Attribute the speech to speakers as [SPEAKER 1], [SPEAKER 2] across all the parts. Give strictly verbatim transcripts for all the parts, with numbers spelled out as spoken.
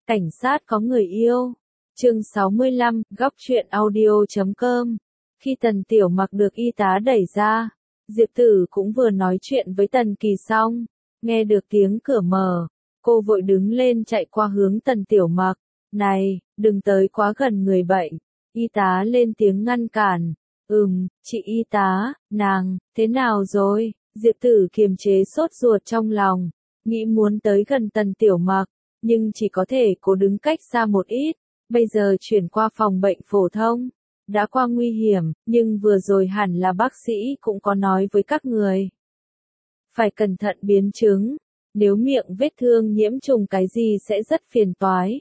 [SPEAKER 1] Cảnh sát có người yêu. Chương sáu mươi lăm, góc truyện audio chấm com. Khi Tần Tiểu Mặc được y tá đẩy ra, Diệp Tử cũng vừa nói chuyện với Tần Kỳ xong, nghe được tiếng cửa mở, cô vội đứng lên chạy qua hướng Tần Tiểu Mặc. Này, đừng tới quá gần người bệnh. Y tá lên tiếng ngăn cản. Ừm, chị y tá, nàng, thế nào rồi? Diệp Tử kiềm chế sốt ruột trong lòng, nghĩ muốn tới gần Tần Tiểu Mặc, nhưng chỉ có thể cố đứng cách xa một ít. Bây giờ chuyển qua phòng bệnh phổ thông, đã qua nguy hiểm, nhưng vừa rồi hẳn là bác sĩ cũng có nói với các người. Phải cẩn thận biến chứng, nếu miệng vết thương nhiễm trùng cái gì sẽ rất phiền toái.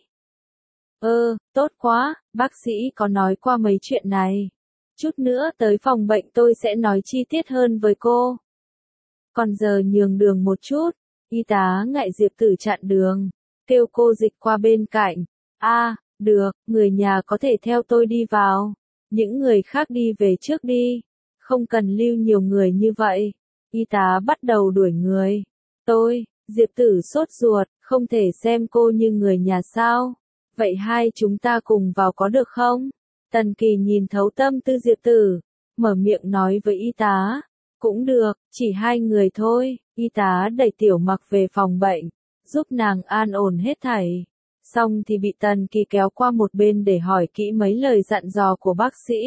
[SPEAKER 1] Ơ, tốt quá, bác sĩ có nói qua mấy chuyện này. Chút nữa tới phòng bệnh tôi sẽ nói chi tiết hơn với cô. Còn giờ nhường đường một chút, y tá ngại Diệp Tử chặn đường, kêu cô dịch qua bên cạnh. A, được, người nhà có thể theo tôi đi vào. Những người khác đi về trước đi. Không cần lưu nhiều người như vậy. Y tá bắt đầu đuổi người. Tôi, Diệp Tử sốt ruột, không thể xem cô như người nhà sao. Vậy hai chúng ta cùng vào có được không? Tần Kỳ nhìn thấu tâm tư Diệp Tử, mở miệng nói với y tá. Cũng được, chỉ hai người thôi. Y tá đẩy Tiểu Mặc về phòng bệnh, giúp nàng an ổn hết thảy. Xong thì bị Tần Kỳ kéo qua một bên để hỏi kỹ mấy lời dặn dò của bác sĩ.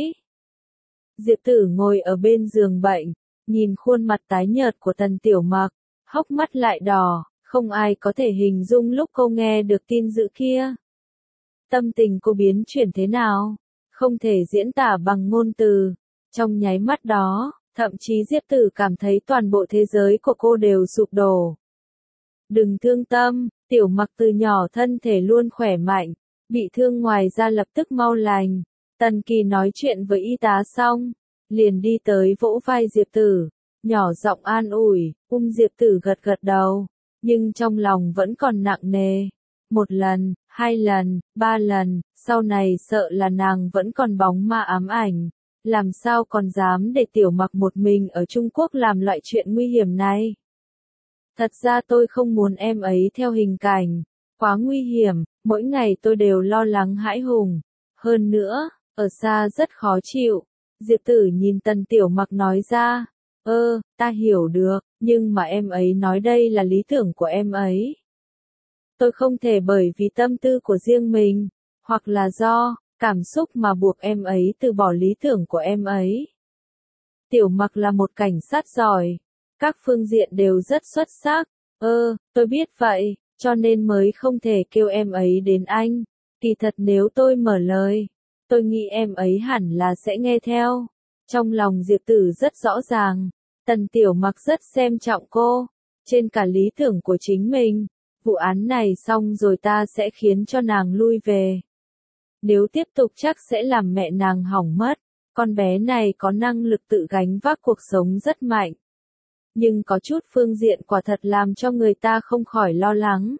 [SPEAKER 1] Diệp Tử ngồi ở bên giường bệnh, nhìn khuôn mặt tái nhợt của Tần Tiểu Mặc, hốc mắt lại đỏ, không ai có thể hình dung lúc cô nghe được tin dữ kia. Tâm tình cô biến chuyển thế nào, không thể diễn tả bằng ngôn từ. Trong nháy mắt đó, thậm chí Diệp Tử cảm thấy toàn bộ thế giới của cô đều sụp đổ. Đừng thương tâm, Tiểu Mặc từ nhỏ thân thể luôn khỏe mạnh, bị thương ngoài ra lập tức mau lành. Tần Kỳ nói chuyện với y tá xong, liền đi tới vỗ vai Diệp Tử, nhỏ giọng an ủi, ôm Diệp Tử gật gật đầu, nhưng trong lòng vẫn còn nặng nề. Một lần, hai lần, ba lần, sau này sợ là nàng vẫn còn bóng ma ám ảnh. Làm sao còn dám để Tiểu Mặc một mình ở Trung Quốc làm loại chuyện nguy hiểm này? Thật ra tôi không muốn em ấy theo hình cảnh, quá nguy hiểm, mỗi ngày tôi đều lo lắng hãi hùng. Hơn nữa, ở xa rất khó chịu. Diệp Tử nhìn Tần Tiểu Mặc nói ra, ơ, ta hiểu được, nhưng mà em ấy nói đây là lý tưởng của em ấy. Tôi không thể bởi vì tâm tư của riêng mình, hoặc là do cảm xúc mà buộc em ấy từ bỏ lý tưởng của em ấy. Tiểu Mặc là một cảnh sát giỏi, các phương diện đều rất xuất sắc. Ơ, tôi biết vậy, cho nên mới không thể kêu em ấy đến anh. Kỳ thật nếu tôi mở lời, tôi nghĩ em ấy hẳn là sẽ nghe theo. Trong lòng Diệp Tử rất rõ ràng, Tần Tiểu Mặc rất xem trọng cô, trên cả lý tưởng của chính mình. Vụ án này xong rồi ta sẽ khiến cho nàng lui về. Nếu tiếp tục chắc sẽ làm mẹ nàng hỏng mất. Con bé này có năng lực tự gánh vác cuộc sống rất mạnh. Nhưng có chút phương diện quả thật làm cho người ta không khỏi lo lắng.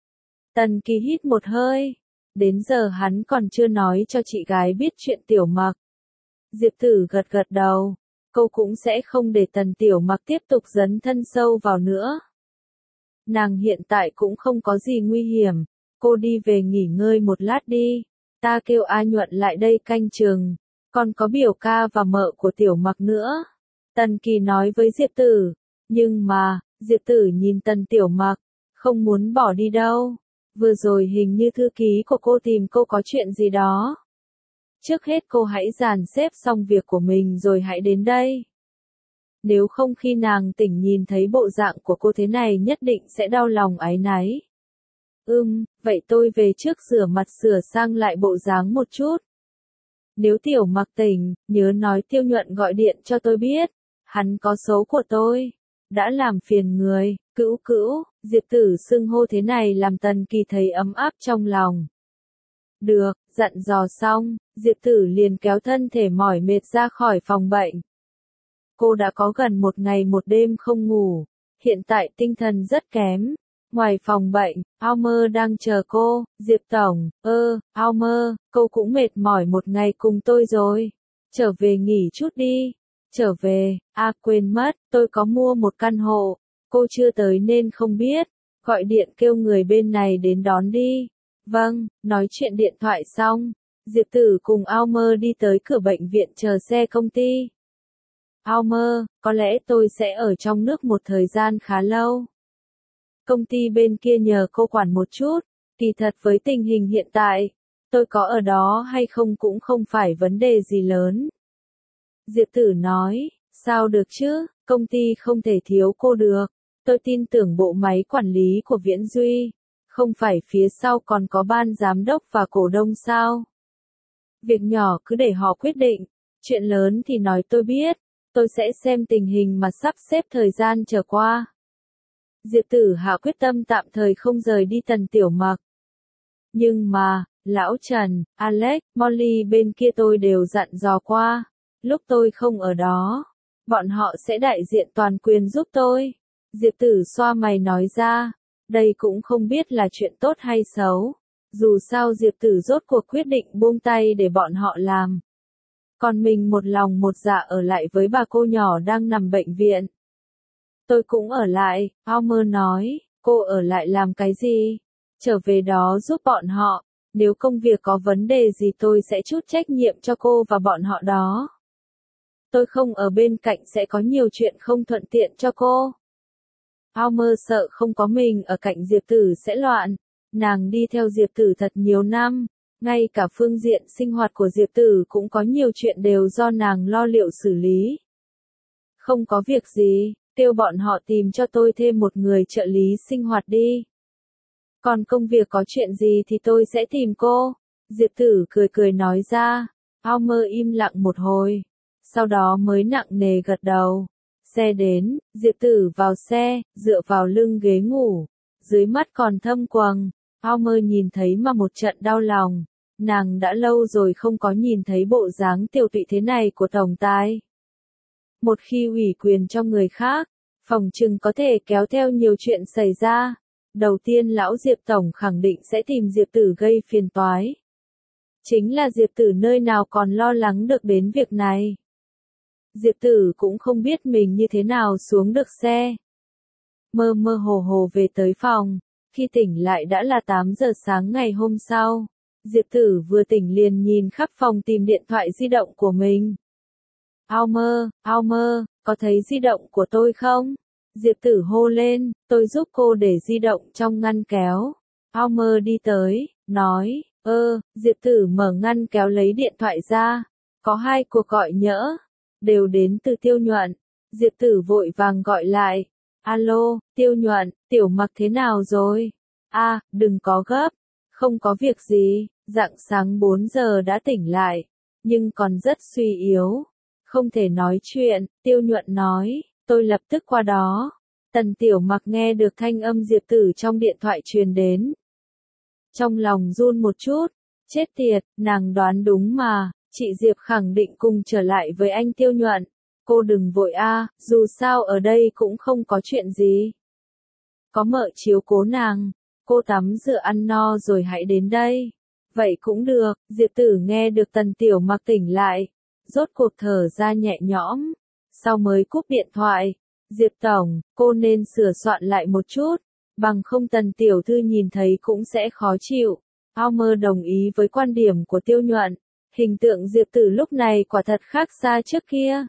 [SPEAKER 1] Tần Kỳ hít một hơi. Đến giờ hắn còn chưa nói cho chị gái biết chuyện Tiểu Mặc. Diệp Tử gật gật đầu. Cô cũng sẽ không để Tần Tiểu Mặc tiếp tục dấn thân sâu vào nữa. Nàng hiện tại cũng không có gì nguy hiểm. Cô đi về nghỉ ngơi một lát đi. Ta kêu A Nhuận lại đây canh chừng. Còn có biểu ca và mợ của Tiểu Mặc nữa. Tần Kỳ nói với Diệp Tử. Nhưng mà, Diệp Tử nhìn Tần Tiểu Mặc, không muốn bỏ đi đâu. Vừa rồi hình như thư ký của cô tìm cô có chuyện gì đó. Trước hết cô hãy dàn xếp xong việc của mình rồi hãy đến đây. Nếu không khi nàng tỉnh nhìn thấy bộ dạng của cô thế này nhất định sẽ đau lòng áy náy. Ừm, vậy tôi về trước rửa mặt sửa sang lại bộ dáng một chút. Nếu Tiểu Mặc tỉnh, nhớ nói Tiêu Nhuận gọi điện cho tôi biết. Hắn có số của tôi. Đã làm phiền người, cữu cữu. Diệp Tử xưng hô thế này làm Tần Kỳ thấy ấm áp trong lòng. Được, dặn dò xong, Diệp Tử liền kéo thân thể mỏi mệt ra khỏi phòng bệnh. Cô đã có gần một ngày một đêm không ngủ, hiện tại tinh thần rất kém. Ngoài phòng bệnh, Almer đang chờ cô. Diệp Tổng, ơ, Almer, cô cũng mệt mỏi một ngày cùng tôi rồi. Trở về nghỉ chút đi. Trở về, à quên mất, tôi có mua một căn hộ. Cô chưa tới nên không biết. Gọi điện kêu người bên này đến đón đi. Vâng, nói chuyện điện thoại xong, Diệp Tử cùng Almer đi tới cửa bệnh viện chờ xe công ty. Almer, có lẽ tôi sẽ ở trong nước một thời gian khá lâu. Công ty bên kia nhờ cô quản một chút, kỳ thật với tình hình hiện tại, tôi có ở đó hay không cũng không phải vấn đề gì lớn. Diệp Tử nói, sao được chứ, công ty không thể thiếu cô được, tôi tin tưởng bộ máy quản lý của Viễn Duy, không phải phía sau còn có ban giám đốc và cổ đông sao. Việc nhỏ cứ để họ quyết định, chuyện lớn thì nói tôi biết, tôi sẽ xem tình hình mà sắp xếp thời gian trở qua. Diệp Tử hạ quyết tâm tạm thời không rời đi Tần Tiểu Mặc. Nhưng mà, Lão Trần, Alex, Molly bên kia tôi đều dặn dò qua, lúc tôi không ở đó, bọn họ sẽ đại diện toàn quyền giúp tôi. Diệp Tử xoa mày nói ra, đây cũng không biết là chuyện tốt hay xấu, dù sao Diệp Tử rốt cuộc quyết định buông tay để bọn họ làm. Còn mình một lòng một dạ ở lại với bà cô nhỏ đang nằm bệnh viện. Tôi cũng ở lại, Almer nói, cô ở lại làm cái gì? Trở về đó giúp bọn họ, nếu công việc có vấn đề gì tôi sẽ chút trách nhiệm cho cô và bọn họ đó. Tôi không ở bên cạnh sẽ có nhiều chuyện không thuận tiện cho cô. Almer sợ không có mình ở cạnh Diệp Tử sẽ loạn, nàng đi theo Diệp Tử thật nhiều năm, ngay cả phương diện sinh hoạt của Diệp Tử cũng có nhiều chuyện đều do nàng lo liệu xử lý. Không có việc gì, kêu bọn họ tìm cho tôi thêm một người trợ lý sinh hoạt đi. Còn công việc có chuyện gì thì tôi sẽ tìm cô. Diệp Tử cười cười nói ra. Almer im lặng một hồi, sau đó mới nặng nề gật đầu. Xe đến, Diệp Tử vào xe, dựa vào lưng ghế ngủ, dưới mắt còn thâm quầng. Almer nhìn thấy mà một trận đau lòng, nàng đã lâu rồi không có nhìn thấy bộ dáng tiều tụy thế này của tổng tài. Một khi ủy quyền cho người khác, phòng trừng có thể kéo theo nhiều chuyện xảy ra. Đầu tiên lão Diệp Tổng khẳng định sẽ tìm Diệp Tử gây phiền toái. Chính là Diệp Tử nơi nào còn lo lắng được đến việc này. Diệp Tử cũng không biết mình như thế nào xuống được xe. Mơ mơ hồ hồ về tới phòng, khi tỉnh lại đã là tám giờ sáng ngày hôm sau. Diệp Tử vừa tỉnh liền nhìn khắp phòng tìm điện thoại di động của mình. Almer, Almer, có thấy di động của tôi không? Diệp Tử hô lên, tôi giúp cô để di động trong ngăn kéo. Almer đi tới, nói, ơ, Diệp Tử mở ngăn kéo lấy điện thoại ra. Có hai cuộc gọi nhỡ, đều đến từ Tiêu Nhuận. Diệp Tử vội vàng gọi lại. Alo, Tiêu Nhuận, Tiểu Mặc thế nào rồi? A, à, đừng có gấp, không có việc gì, rạng sáng bốn giờ đã tỉnh lại, nhưng còn rất suy yếu, không thể nói chuyện. Tiêu Nhuận nói, tôi lập tức qua đó. Tần Tiểu Mặc nghe được thanh âm Diệp Tử trong điện thoại truyền đến. Trong lòng run một chút, chết tiệt, nàng đoán đúng mà, chị Diệp khẳng định cùng trở lại với anh Tiêu Nhuận. Cô đừng vội a, dù sao ở đây cũng không có chuyện gì. Có mợ chiếu cố nàng, cô tắm rửa ăn no rồi hãy đến đây. Vậy cũng được, Diệp Tử nghe được Tần Tiểu Mặc tỉnh lại, rốt cuộc thở ra nhẹ nhõm, sau mới cúp điện thoại. Diệp Tổng, cô nên sửa soạn lại một chút, bằng không Tần Tiểu Thư nhìn thấy cũng sẽ khó chịu. Almer đồng ý với quan điểm của Tiêu Nhuận, hình tượng Diệp Tử lúc này quả thật khác xa trước kia.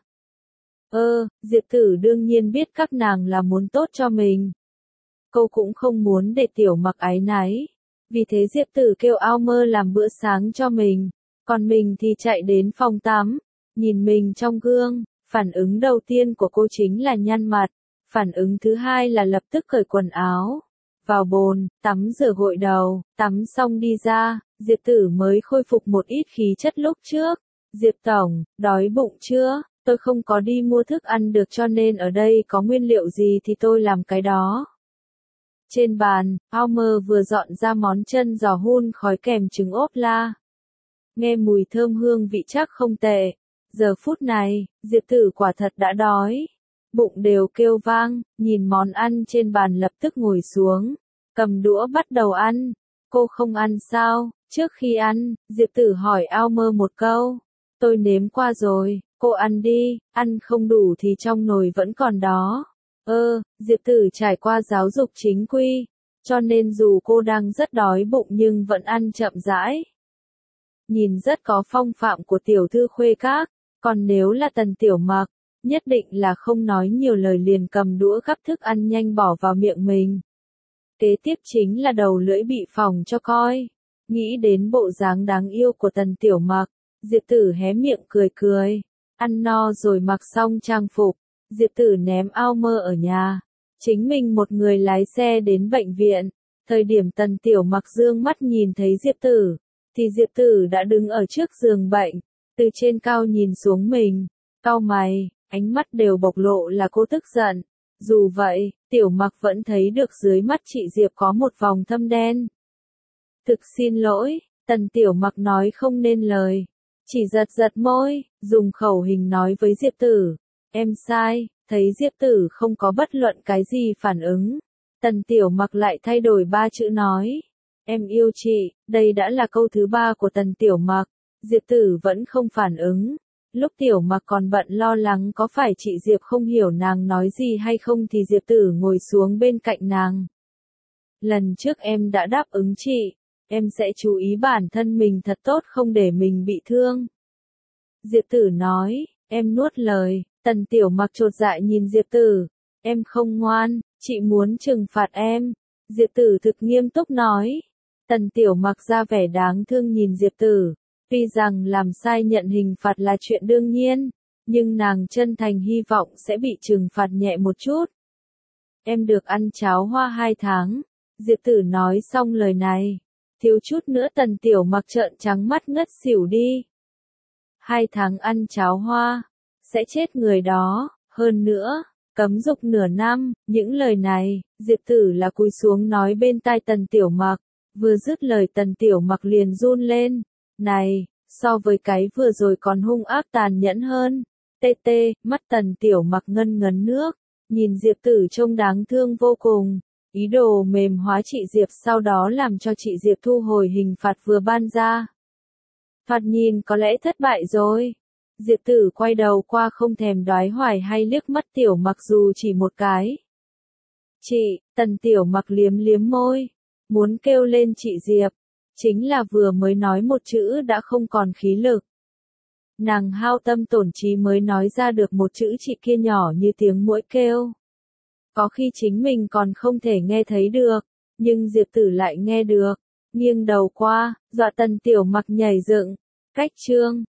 [SPEAKER 1] Ơ, Diệp Tử đương nhiên biết các nàng là muốn tốt cho mình. Cô cũng không muốn để Tiểu Mặc áy náy. Vì thế Diệp Tử kêu Almer làm bữa sáng cho mình, còn mình thì chạy đến phòng tắm, nhìn mình trong gương. Phản ứng đầu tiên của cô chính là nhăn mặt, phản ứng thứ hai là lập tức cởi quần áo, vào bồn, tắm rửa gội đầu, tắm xong đi ra, Diệp Tử mới khôi phục một ít khí chất lúc trước. Diệp Tổng, đói bụng chưa? Tôi không có đi mua thức ăn được cho nên ở đây có nguyên liệu gì thì tôi làm cái đó. Trên bàn, Almer vừa dọn ra món chân giò hun khói kèm trứng ốp la. Nghe mùi thơm hương vị chắc không tệ. Giờ phút này, Diệp Tử quả thật đã đói. Bụng đều kêu vang, nhìn món ăn trên bàn lập tức ngồi xuống, cầm đũa bắt đầu ăn. Cô không ăn sao? Trước khi ăn, Diệp Tử hỏi Almer một câu. Tôi nếm qua rồi, cô ăn đi, ăn không đủ thì trong nồi vẫn còn đó. Ơ, Diệp Tử trải qua giáo dục chính quy, cho nên dù cô đang rất đói bụng nhưng vẫn ăn chậm rãi. Nhìn rất có phong phạm của tiểu thư khuê các, còn nếu là Tần Tiểu Mặc, nhất định là không nói nhiều lời liền cầm đũa gắp thức ăn nhanh bỏ vào miệng mình. Kế tiếp chính là đầu lưỡi bị phỏng cho coi. Nghĩ đến bộ dáng đáng yêu của Tần Tiểu Mặc, Diệp Tử hé miệng cười cười. Ăn no rồi mặc xong trang phục, Diệp Tử ném ao mơ ở nhà. Chính mình một người lái xe đến bệnh viện. Thời điểm Tần Tiểu Mặc dương mắt nhìn thấy Diệp Tử, thì Diệp Tử đã đứng ở trước giường bệnh, từ trên cao nhìn xuống mình, cau mày, ánh mắt đều bộc lộ là cô tức giận. Dù vậy, Tiểu Mặc vẫn thấy được dưới mắt chị Diệp có một vòng thâm đen. Thực xin lỗi, Tần Tiểu Mặc nói không nên lời, chỉ giật giật môi, dùng khẩu hình nói với Diệp Tử, em sai. Thấy Diệp Tử không có bất luận cái gì phản ứng, Tần Tiểu Mặc lại thay đổi ba chữ nói, em yêu chị. Đây đã là câu thứ ba của Tần Tiểu Mặc, Diệp Tử vẫn không phản ứng. Lúc Tiểu Mặc còn bận lo lắng có phải chị Diệp không hiểu nàng nói gì hay không thì Diệp Tử ngồi xuống bên cạnh nàng. Lần trước em đã đáp ứng chị, em sẽ chú ý bản thân mình thật tốt không để mình bị thương. Diệp Tử nói, em nuốt lời. Tần Tiểu Mặc chột dạ nhìn Diệp Tử, em không ngoan, chị muốn trừng phạt em. Diệp Tử thực nghiêm túc nói. Tần Tiểu Mặc ra vẻ đáng thương nhìn Diệp Tử, tuy rằng làm sai nhận hình phạt là chuyện đương nhiên, nhưng nàng chân thành hy vọng sẽ bị trừng phạt nhẹ một chút. Em được ăn cháo hoa hai tháng. Diệp Tử nói xong lời này, thiếu chút nữa Tần Tiểu Mặc trợn trắng mắt ngất xỉu đi. Hai tháng ăn cháo hoa, sẽ chết người đó, hơn nữa, cấm dục nửa năm. Những lời này, Diệp Tử là cúi xuống nói bên tai Tần Tiểu Mặc, vừa dứt lời Tần Tiểu Mặc liền run lên. Này, so với cái vừa rồi còn hung ác tàn nhẫn hơn. Tê tê, mắt Tần Tiểu Mặc ngân ngấn nước, nhìn Diệp Tử trông đáng thương vô cùng, ý đồ mềm hóa chị Diệp sau đó làm cho chị Diệp thu hồi hình phạt vừa ban ra. Thoạt nhìn có lẽ thất bại rồi. Diệp Tử quay đầu qua không thèm đoái hoài hay liếc mắt Tiểu Mặc dù chỉ một cái. Chị, Tần Tiểu Mặc liếm liếm môi, muốn kêu lên chị Diệp, chính là vừa mới nói một chữ đã không còn khí lực. Nàng hao tâm tổn trí mới nói ra được một chữ chị kia nhỏ như tiếng muỗi kêu. Có khi chính mình còn không thể nghe thấy được, nhưng Diệp Tử lại nghe được, nghiêng đầu qua, dọa Tần Tiểu Mặc nhảy dựng. Cách chương